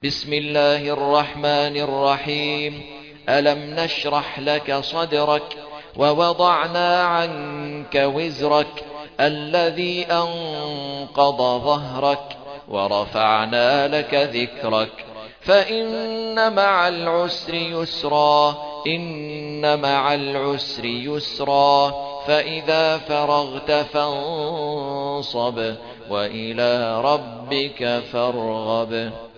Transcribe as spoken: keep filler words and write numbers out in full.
بسم الله الرحمن الرحيم. ألم نشرح لك صدرك ووضعنا عنك وزرك الذي أنقض ظهرك ورفعنا لك ذكرك فإن مع العسر يسرا إن مع العسر يسرا فإذا فرغت فانصب وإلى ربك فارغب.